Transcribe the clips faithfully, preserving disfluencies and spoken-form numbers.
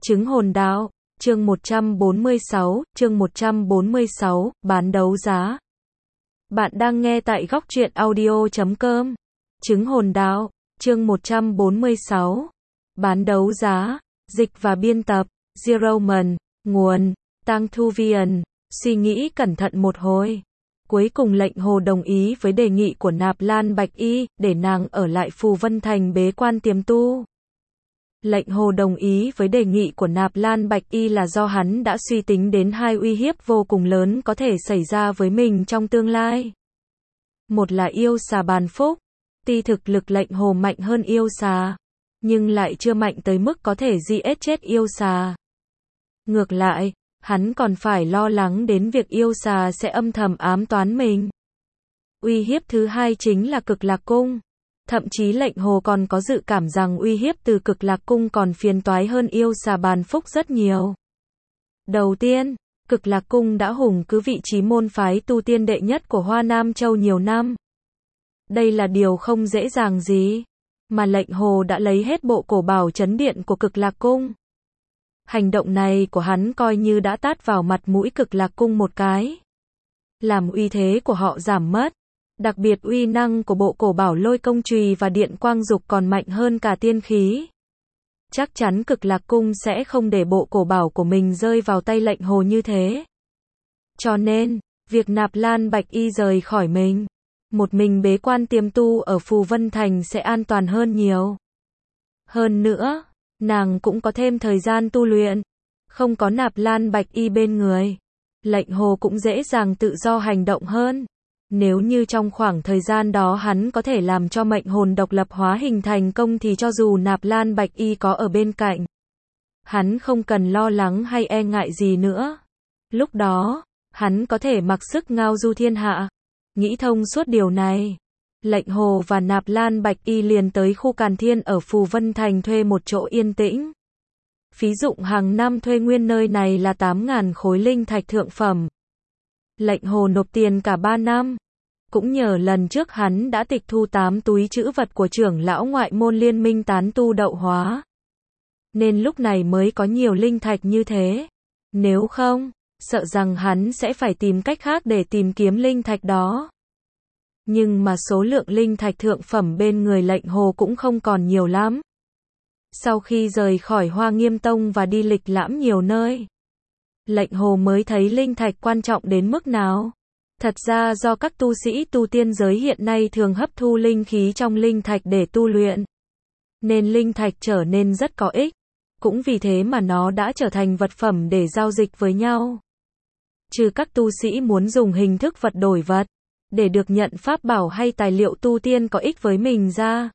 Chứng hồn đạo, chương một trăm bốn mươi sáu, chương một trăm bốn mươi sáu, bán đấu giá. Bạn đang nghe tại góc truyện audio chấm com. Chứng hồn đạo, chương một trăm bốn mươi sáu, bán đấu giá, dịch và biên tập, Zeroman, nguồn, Tang Thu Vian, suy nghĩ cẩn thận một hồi. Cuối cùng lệnh hồ đồng ý với đề nghị của Nạp Lan Bạch Y, để nàng ở lại Phù Vân Thành bế quan tiềm tu. Lệnh hồ đồng ý với đề nghị của Nạp Lan Bạch Y là do hắn đã suy tính đến hai uy hiếp vô cùng lớn có thể xảy ra với mình trong tương lai. Một là yêu xà bàn phúc, tuy thực lực lệnh hồ mạnh hơn yêu xà, nhưng lại chưa mạnh tới mức có thể giết chết yêu xà. Ngược lại, hắn còn phải lo lắng đến việc yêu xà sẽ âm thầm ám toán mình. Uy hiếp thứ hai chính là Cực Lạc Cung. Thậm chí lệnh hồ còn có dự cảm rằng uy hiếp từ Cực Lạc Cung còn phiền toái hơn yêu xà bàn phúc rất nhiều. Đầu tiên, Cực Lạc Cung đã hùng cứ vị trí môn phái tu tiên đệ nhất của Hoa Nam Châu nhiều năm. Đây là điều không dễ dàng gì, mà lệnh hồ đã lấy hết bộ cổ bảo chấn điện của Cực Lạc Cung. Hành động này của hắn coi như đã tát vào mặt mũi Cực Lạc Cung một cái, làm uy thế của họ giảm mất. Đặc biệt uy năng của bộ cổ bảo lôi công chùy và điện quang dục còn mạnh hơn cả tiên khí. Chắc chắn Cực Lạc Cung sẽ không để bộ cổ bảo của mình rơi vào tay lệnh hồ như thế. Cho nên, việc Nạp Lan Bạch Y rời khỏi mình, một mình bế quan tiềm tu ở Phù Vân Thành sẽ an toàn hơn nhiều. Hơn nữa, nàng cũng có thêm thời gian tu luyện. Không có Nạp Lan Bạch Y bên người, lệnh hồ cũng dễ dàng tự do hành động hơn. Nếu như trong khoảng thời gian đó hắn có thể làm cho mệnh hồn độc lập hóa hình thành công thì cho dù Nạp Lan Bạch Y có ở bên cạnh, hắn không cần lo lắng hay e ngại gì nữa. Lúc đó, hắn có thể mặc sức ngao du thiên hạ. Nghĩ thông suốt điều này, lệnh hồ và Nạp Lan Bạch Y liền tới khu Càn Thiên ở Phù Vân Thành thuê một chỗ yên tĩnh. Phí dụng hàng năm thuê nguyên nơi này là tám nghìn khối linh thạch thượng phẩm. Lệnh hồ nộp tiền cả ba năm. Cũng nhờ lần trước hắn đã tịch thu tám túi trữ vật của trưởng lão ngoại môn liên minh tán tu đậu hóa, nên lúc này mới có nhiều linh thạch như thế. Nếu không, sợ rằng hắn sẽ phải tìm cách khác để tìm kiếm linh thạch đó. Nhưng mà số lượng linh thạch thượng phẩm bên người lệnh hồ cũng không còn nhiều lắm. Sau khi rời khỏi Hoa Nghiêm Tông và đi lịch lãm nhiều nơi, lệnh hồ mới thấy linh thạch quan trọng đến mức nào. Thật ra do các tu sĩ tu tiên giới hiện nay thường hấp thu linh khí trong linh thạch để tu luyện, nên linh thạch trở nên rất có ích. Cũng vì thế mà nó đã trở thành vật phẩm để giao dịch với nhau. Trừ các tu sĩ muốn dùng hình thức vật đổi vật, để được nhận pháp bảo hay tài liệu tu tiên có ích với mình ra,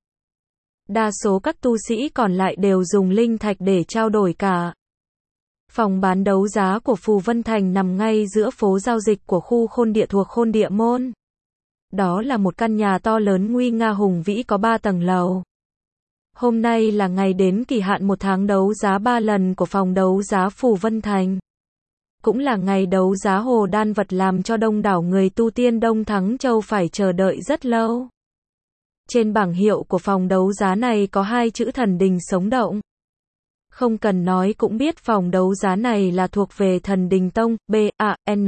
đa số các tu sĩ còn lại đều dùng linh thạch để trao đổi cả. Phòng bán đấu giá của Phù Vân Thành nằm ngay giữa phố giao dịch của khu Khôn Địa thuộc Khôn Địa Môn. Đó là một căn nhà to lớn nguy nga hùng vĩ có ba tầng lầu. Hôm nay là ngày đến kỳ hạn một tháng đấu giá ba lần của phòng đấu giá Phù Vân Thành. Cũng là ngày đấu giá hồ đan vật làm cho đông đảo người tu tiên Đông Thắng Châu phải chờ đợi rất lâu. Trên bảng hiệu của phòng đấu giá này có hai chữ thần đình sống động. Không cần nói cũng biết phòng đấu giá này là thuộc về Thần Đình Tông, B A N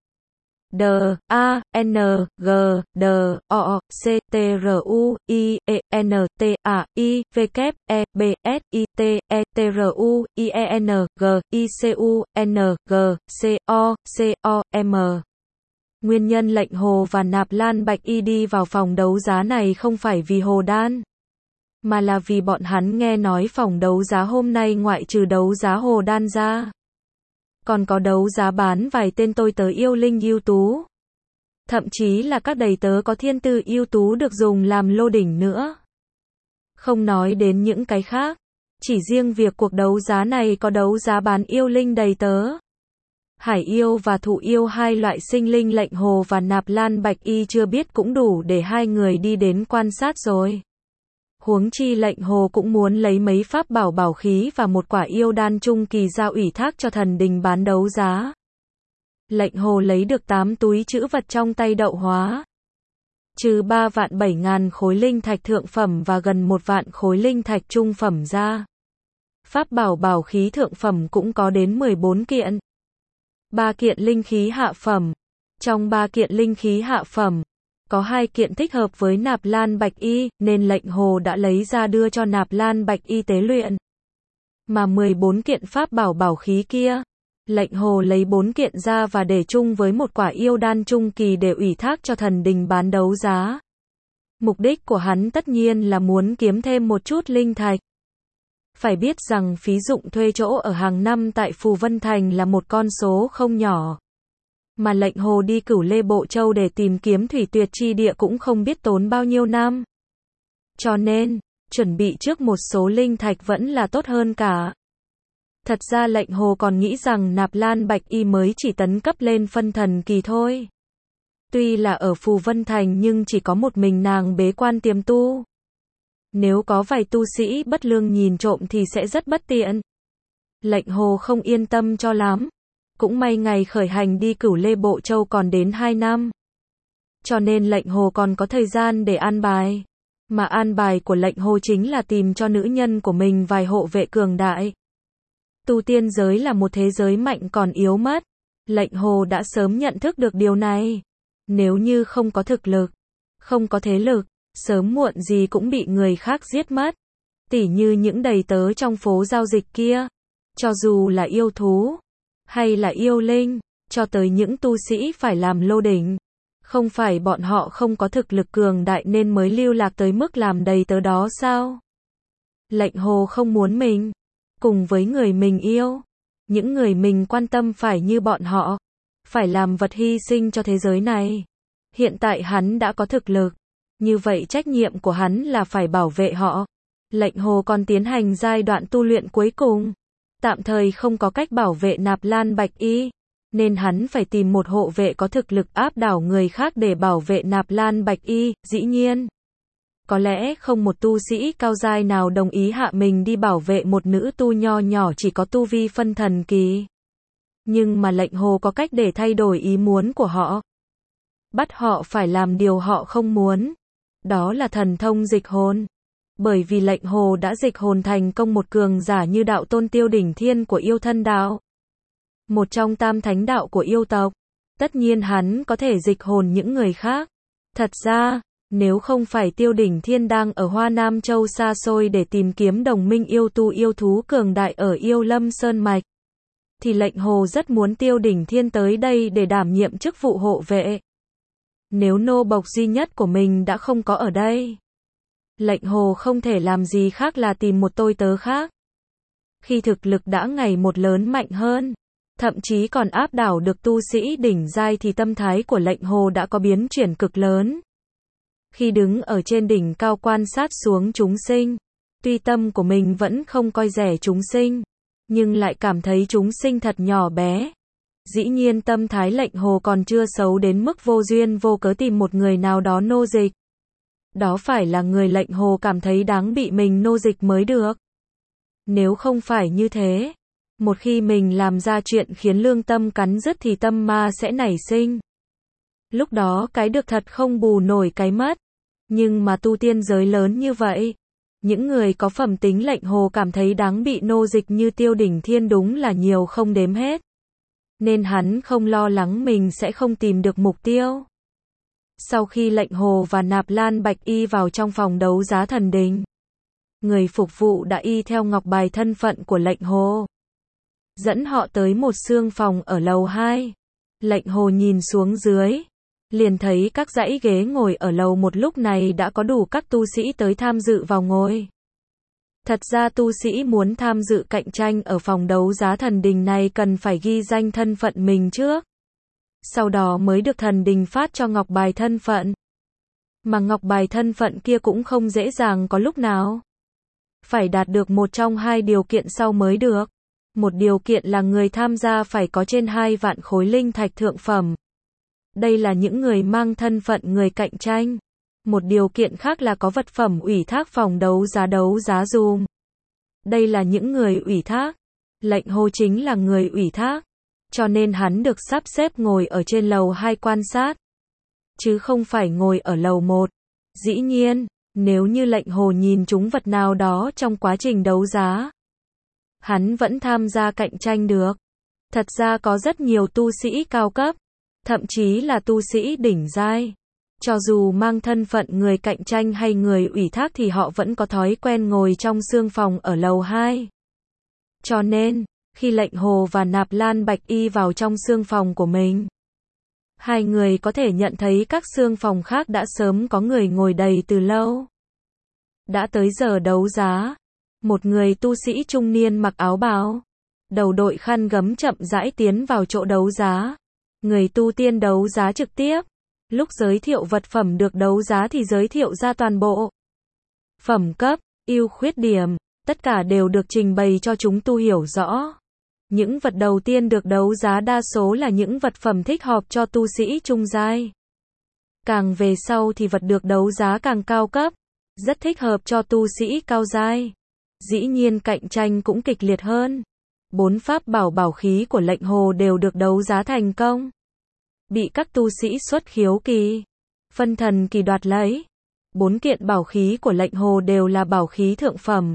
D A N G D O C T R U I E N T A I V K E B S I T E T R U I E N G I C U N G C O C O M. Nguyên nhân lệnh hồ và Nạp Lan Bạch Y đi vào phòng đấu giá này không phải vì hồ đan, mà là vì bọn hắn nghe nói phòng đấu giá hôm nay ngoại trừ đấu giá hồ đan ra, còn có đấu giá bán vài tên tôi tớ yêu linh ưu tú. Thậm chí là các đầy tớ có thiên tư ưu tú được dùng làm lô đỉnh nữa. Không nói đến những cái khác, chỉ riêng việc cuộc đấu giá này có đấu giá bán yêu linh đầy tớ. Hải yêu và thụ yêu hai loại sinh linh lệnh hồ và Nạp Lan Bạch Y chưa biết cũng đủ để hai người đi đến quan sát rồi. Huống chi lệnh hồ cũng muốn lấy mấy pháp bảo bảo khí và một quả yêu đan trung kỳ ra ủy thác cho thần đình bán đấu giá. Lệnh hồ lấy được tám túi trữ vật trong tay đậu hóa. Trừ ba vạn bảy ngàn khối linh thạch thượng phẩm và gần một vạn khối linh thạch trung phẩm ra, Pháp bảo bảo khí thượng phẩm cũng có đến mười bốn kiện. ba kiện linh khí hạ phẩm. Trong ba kiện linh khí hạ phẩm, có hai kiện thích hợp với Nạp Lan Bạch Y, nên lệnh hồ đã lấy ra đưa cho Nạp Lan Bạch Y tế luyện. Mà mười bốn kiện pháp bảo bảo khí kia, lệnh hồ lấy bốn kiện ra và để chung với một quả yêu đan trung kỳ để ủy thác cho thần đình bán đấu giá. Mục đích của hắn tất nhiên là muốn kiếm thêm một chút linh thạch. Phải biết rằng phí dụng thuê chỗ ở hàng năm tại Phù Vân Thành là một con số không nhỏ. Mà lệnh hồ đi Cửu Lê Bộ Châu để tìm kiếm thủy tuyệt chi địa cũng không biết tốn bao nhiêu năm. Cho nên, chuẩn bị trước một số linh thạch vẫn là tốt hơn cả. Thật ra lệnh hồ còn nghĩ rằng Nạp Lan Bạch Y mới chỉ tấn cấp lên phân thần kỳ thôi. Tuy là ở Phù Vân Thành nhưng chỉ có một mình nàng bế quan tiềm tu. Nếu có vài tu sĩ bất lương nhìn trộm thì sẽ rất bất tiện. Lệnh hồ không yên tâm cho lắm. Cũng may ngày khởi hành đi Cửu Lê Bộ Châu còn đến hai năm. Cho nên lệnh hồ còn có thời gian để an bài. Mà an bài của lệnh hồ chính là tìm cho nữ nhân của mình vài hộ vệ cường đại. Tu tiên giới là một thế giới mạnh còn yếu mất. Lệnh hồ đã sớm nhận thức được điều này. Nếu như không có thực lực, không có thế lực, sớm muộn gì cũng bị người khác giết mất. Tỉ như những đầy tớ trong phố giao dịch kia. Cho dù là yêu thú, hay là yêu linh, cho tới những tu sĩ phải làm lô đỉnh. Không phải bọn họ không có thực lực cường đại nên mới lưu lạc tới mức làm đầy tớ đó sao? Lệnh hồ không muốn mình, cùng với người mình yêu, những người mình quan tâm phải như bọn họ, phải làm vật hy sinh cho thế giới này. Hiện tại hắn đã có thực lực, như vậy trách nhiệm của hắn là phải bảo vệ họ. Lệnh hồ còn tiến hành giai đoạn tu luyện cuối cùng. Tạm thời không có cách bảo vệ Nạp Lan Bạch Y, nên hắn phải tìm một hộ vệ có thực lực áp đảo người khác để bảo vệ Nạp Lan Bạch Y, dĩ nhiên. Có lẽ không một tu sĩ cao giai nào đồng ý hạ mình đi bảo vệ một nữ tu nho nhỏ chỉ có tu vi phân thần kỳ. Nhưng mà lệnh hồ có cách để thay đổi ý muốn của họ. Bắt họ phải làm điều họ không muốn. Đó là thần thông dịch hồn. Bởi vì lệnh hồ đã dịch hồn thành công một cường giả như đạo tôn Tiêu Đỉnh Thiên của yêu thân đạo. Một trong tam thánh đạo của yêu tộc. Tất nhiên hắn có thể dịch hồn những người khác. Thật ra, nếu không phải Tiêu Đỉnh Thiên đang ở Hoa Nam Châu xa xôi để tìm kiếm đồng minh yêu tu yêu thú cường đại ở Yêu Lâm Sơn Mạch, thì lệnh hồ rất muốn Tiêu Đỉnh Thiên tới đây để đảm nhiệm chức vụ hộ vệ. Nếu nô bộc duy nhất của mình đã không có ở đây, lệnh hồ không thể làm gì khác là tìm một tôi tớ khác. Khi thực lực đã ngày một lớn mạnh hơn, thậm chí còn áp đảo được tu sĩ đỉnh giai thì tâm thái của lệnh hồ đã có biến chuyển cực lớn. Khi đứng ở trên đỉnh cao quan sát xuống chúng sinh, tuy tâm của mình vẫn không coi rẻ chúng sinh, nhưng lại cảm thấy chúng sinh thật nhỏ bé. Dĩ nhiên tâm thái lệnh hồ còn chưa xấu đến mức vô duyên vô cớ tìm một người nào đó nô dịch. Đó phải là người lệnh hồ cảm thấy đáng bị mình nô dịch mới được. Nếu không phải như thế, một khi mình làm ra chuyện khiến lương tâm cắn rứt thì tâm ma sẽ nảy sinh. Lúc đó cái được thật không bù nổi cái mất. Nhưng mà tu tiên giới lớn như vậy, những người có phẩm tính lệnh hồ cảm thấy đáng bị nô dịch như Tiêu Đỉnh Thiên đúng là nhiều không đếm hết. Nên hắn không lo lắng mình sẽ không tìm được mục tiêu. Sau khi lệnh hồ và Nạp Lan Bạch Y vào trong phòng đấu giá thần đình, người phục vụ đã y theo ngọc bài thân phận của lệnh hồ, dẫn họ tới một xương phòng ở lầu hai. Lệnh hồ nhìn xuống dưới, liền thấy các dãy ghế ngồi ở lầu một lúc này đã có đủ các tu sĩ tới tham dự vào ngồi. Thật ra tu sĩ muốn tham dự cạnh tranh ở phòng đấu giá thần đình này cần phải ghi danh thân phận mình trước. Sau đó mới được thần đình phát cho ngọc bài thân phận. Mà ngọc bài thân phận kia cũng không dễ dàng có lúc nào. Phải đạt được một trong hai điều kiện sau mới được. Một điều kiện là người tham gia phải có trên hai vạn khối linh thạch thượng phẩm. Đây là những người mang thân phận người cạnh tranh. Một điều kiện khác là có vật phẩm ủy thác phòng đấu giá đấu giá dùm. Đây là những người ủy thác. Lệnh hồ chính là người ủy thác. Cho nên hắn được sắp xếp ngồi ở trên lầu hai quan sát. Chứ không phải ngồi ở lầu một. Dĩ nhiên, nếu như lệnh hồ nhìn trúng vật nào đó trong quá trình đấu giá, hắn vẫn tham gia cạnh tranh được. Thật ra có rất nhiều tu sĩ cao cấp, thậm chí là tu sĩ đỉnh giai. Cho dù mang thân phận người cạnh tranh hay người ủy thác thì họ vẫn có thói quen ngồi trong xương phòng ở lầu hai. Cho nên, khi Lệnh Hồ và Nạp Lan Bạch Y vào trong xương phòng của mình, hai người có thể nhận thấy các xương phòng khác đã sớm có người ngồi đầy từ lâu. Đã tới giờ đấu giá. Một người tu sĩ trung niên mặc áo bào, đầu đội khăn gấm chậm rãi tiến vào chỗ đấu giá. Người tu tiên đấu giá trực tiếp. Lúc giới thiệu vật phẩm được đấu giá thì giới thiệu ra toàn bộ phẩm cấp, ưu khuyết điểm, tất cả đều được trình bày cho chúng tu hiểu rõ. Những vật đầu tiên được đấu giá đa số là những vật phẩm thích hợp cho tu sĩ trung giai. Càng về sau thì vật được đấu giá càng cao cấp, rất thích hợp cho tu sĩ cao giai. Dĩ nhiên cạnh tranh cũng kịch liệt hơn. Bốn pháp bảo bảo khí của Lệnh Hồ đều được đấu giá thành công, bị các tu sĩ xuất khiếu kỳ, phân thần kỳ đoạt lấy. Bốn kiện bảo khí của Lệnh Hồ đều là bảo khí thượng phẩm,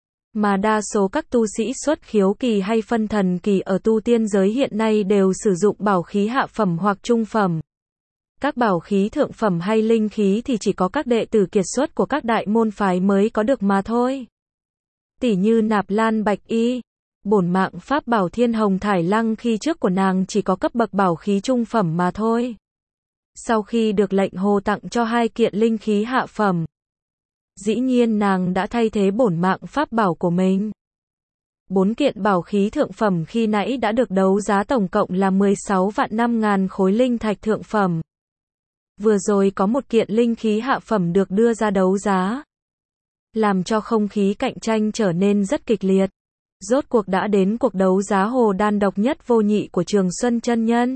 mà đa số các tu sĩ xuất khiếu kỳ hay phân thần kỳ ở tu tiên giới hiện nay đều sử dụng bảo khí hạ phẩm hoặc trung phẩm. Các bảo khí thượng phẩm hay linh khí thì chỉ có các đệ tử kiệt xuất của các đại môn phái mới có được mà thôi. Tỷ như Nạp Lan Bạch Y, bổn mạng pháp bảo Thiên Hồng Thải Lăng khi trước của nàng chỉ có cấp bậc bảo khí trung phẩm mà thôi. Sau khi được Lệnh Hồ tặng cho hai kiện linh khí hạ phẩm, dĩ nhiên nàng đã thay thế bổn mạng pháp bảo của mình. Bốn kiện bảo khí thượng phẩm khi nãy đã được đấu giá tổng cộng là mười sáu vạn năm ngàn khối linh thạch thượng phẩm. Vừa rồi có một kiện linh khí hạ phẩm được đưa ra đấu giá, làm cho không khí cạnh tranh trở nên rất kịch liệt. Rốt cuộc đã đến cuộc đấu giá hồ đan độc nhất vô nhị của Trường Xuân chân nhân.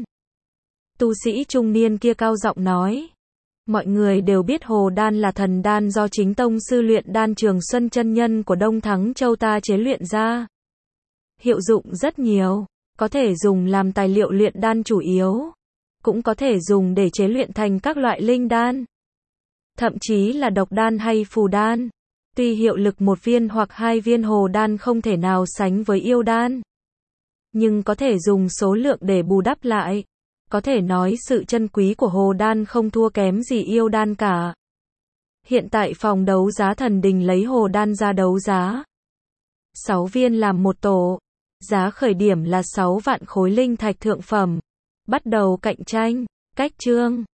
Tu sĩ trung niên kia cao giọng nói. Mọi người đều biết hồ đan là thần đan do chính tông sư luyện đan Trường Xuân chân nhân của Đông Thắng Châu ta chế luyện ra. Hiệu dụng rất nhiều, có thể dùng làm tài liệu luyện đan chủ yếu, cũng có thể dùng để chế luyện thành các loại linh đan, thậm chí là độc đan hay phù đan. Tuy hiệu lực một viên hoặc hai viên hồ đan không thể nào sánh với yêu đan, nhưng có thể dùng số lượng để bù đắp lại. Có thể nói sự chân quý của hồ đan không thua kém gì yêu đan cả. Hiện tại phòng đấu giá Thần Đình lấy hồ đan ra đấu giá. sáu viên làm một tổ. Giá khởi điểm là sáu vạn khối linh thạch thượng phẩm. Bắt đầu cạnh tranh. Cách chương